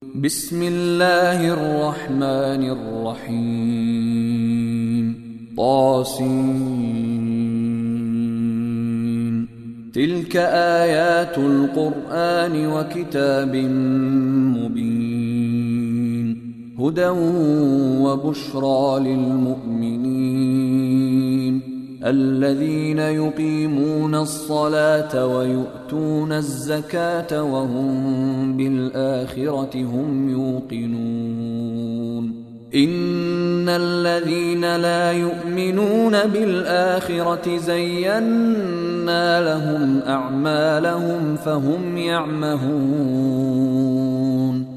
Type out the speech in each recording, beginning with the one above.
بسم الله الرحمن الرحيم طاسين تلك آيات القرآن وكتاب مبين هدى وبشرى للمؤمنين الذين يقيمون الصلاة ويؤتون الزكاة وهم بالآخرة هم يوقنون إن الذين لا يؤمنون بالآخرة زينا لهم أعمالهم فهم يعمهون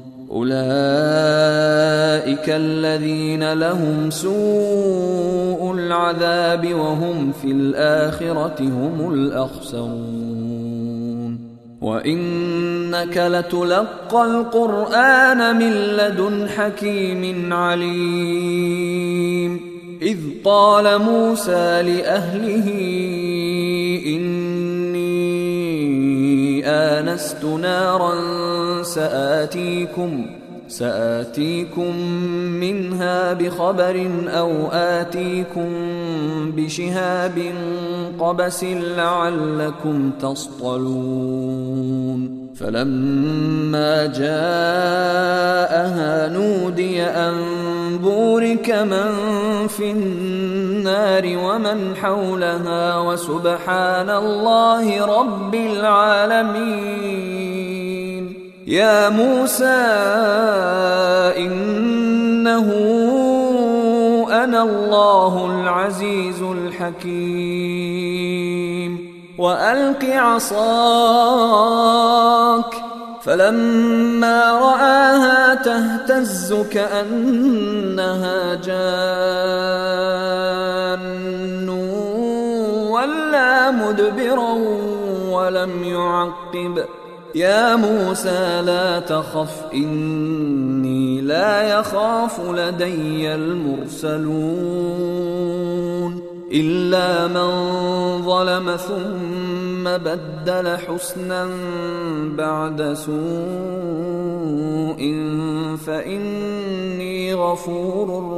أولئك الذين لهم سوء العذاب وهم في الآخرة هم الأخسرون وإنك لتلقى القرآن من لدن حكيم عليم إذ قال موسى لأهله إني آنست نارا سآتيكم منها بخبر أو آتيكم بشهاب قبس لعلكم تصطلون فلما جاءها نودي أن بورك من في النار ومن حولها وسبحان الله رب العالمين يا موسى إنه أنا الله العزيز الحكيم وألق عصاك فلما رآها تهتز كأنها جان ولا مدبرا ولم يعقب يا موسى لا تخف إني لا يخاف لدي المرسلون إلا من ظلم ثم بدل حسنا بعد سوء فإني غفور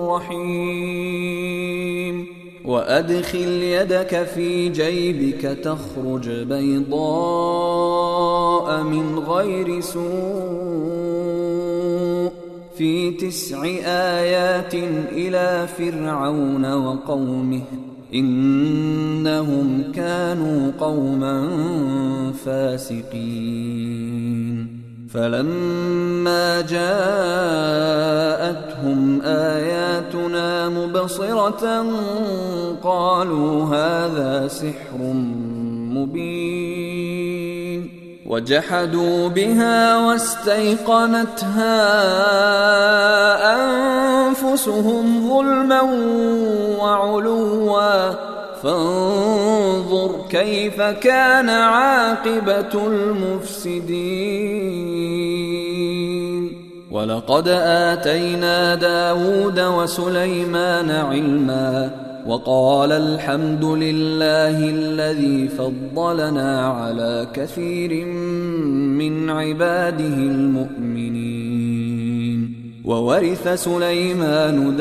رحيم وأدخل يدك في جيبك تخرج بيضاء من غير سوء في 9 آيات إلى فرعون وقومه إنهم كانوا قوما فاسقين فلما جاءتهم آياتنا مبصرة قالوا هذا سحر مبين وجحدوا بها واستيقنتها أنفسهم ظلما وعلوا فانظر كيف كان عاقبة المفسدين ولقد آتينا داود وسليمان علما وقال الحمد لله الذي فضلنا على كثير من عباده المؤمنين وورث سليمان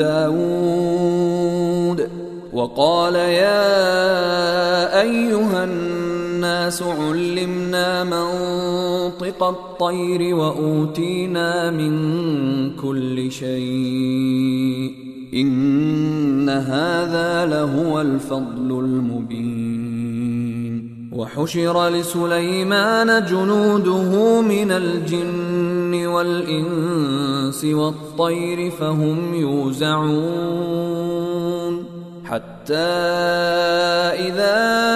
داود وقال يا أيها الناس علمنا منطق الطير وأوتينا من كل شيء إن هذا لهو الفضل المبين وحشر لسليمان جنوده من الجن والإنس والطير فهم يوزعون حتى إذا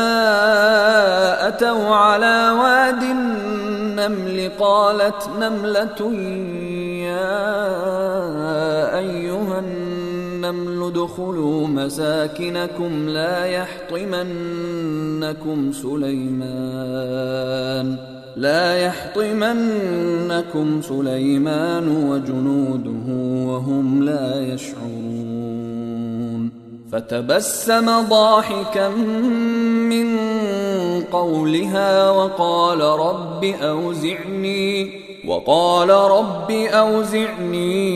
أتوا على واد النمل قالت نملة يا أيها النمل ادخلوا مساكنكم لا يحطمنكم سليمان وجنوده وهم لا يشعرون فتبسم ضاحكا من قولها وقال رب أوزعني وقال رب أوزعني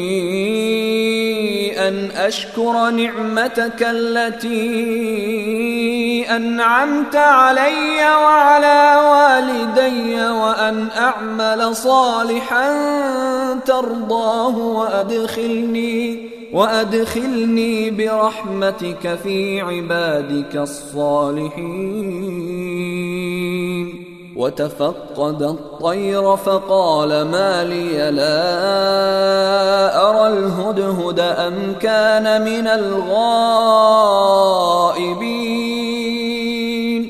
أن أشكر نعمتك التي أنعمت علي وعلى والدي وأن أعمل صالحا ترضاه وأدخلني برحمتك في عبادك الصالحين. وتفقد الطير فقال ما لي لا أرى الهدهد أم كان من الغائبين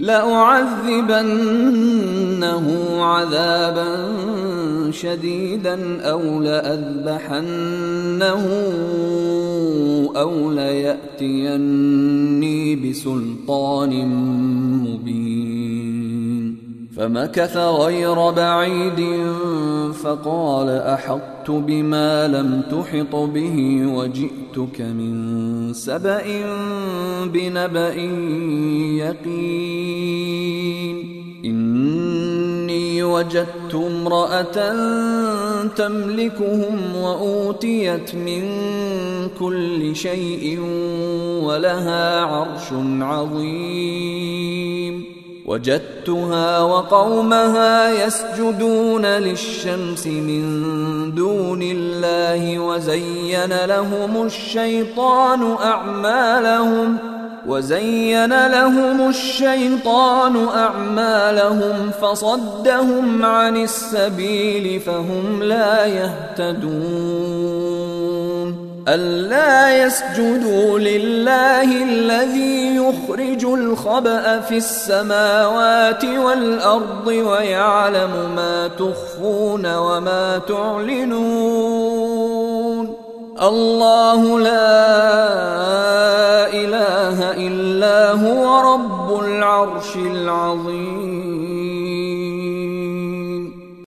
لأعذبنه عذابا شديدا أو لأذبحنه أو ليأتيني بسلطان مبين. فمكث غير بعيد فقال أحطت بما لم تحط به وجئتك من سبأ بنبأ يقين. إني وجدت امرأة تملكهم وأوتيت من كل شيء ولها عرش عظيم. وجدتها وقومها يسجدون للشمس من دون الله وزين لهم الشيطان أعمالهم فصدهم عن السبيل فهم لا يهتدون. ألا يسجدوا لله الذي يخرج الخبأ في السماوات والأرض ويعلم ما تخفون وما تعلنون. الله لا إله إلا هو رب العرش العظيم.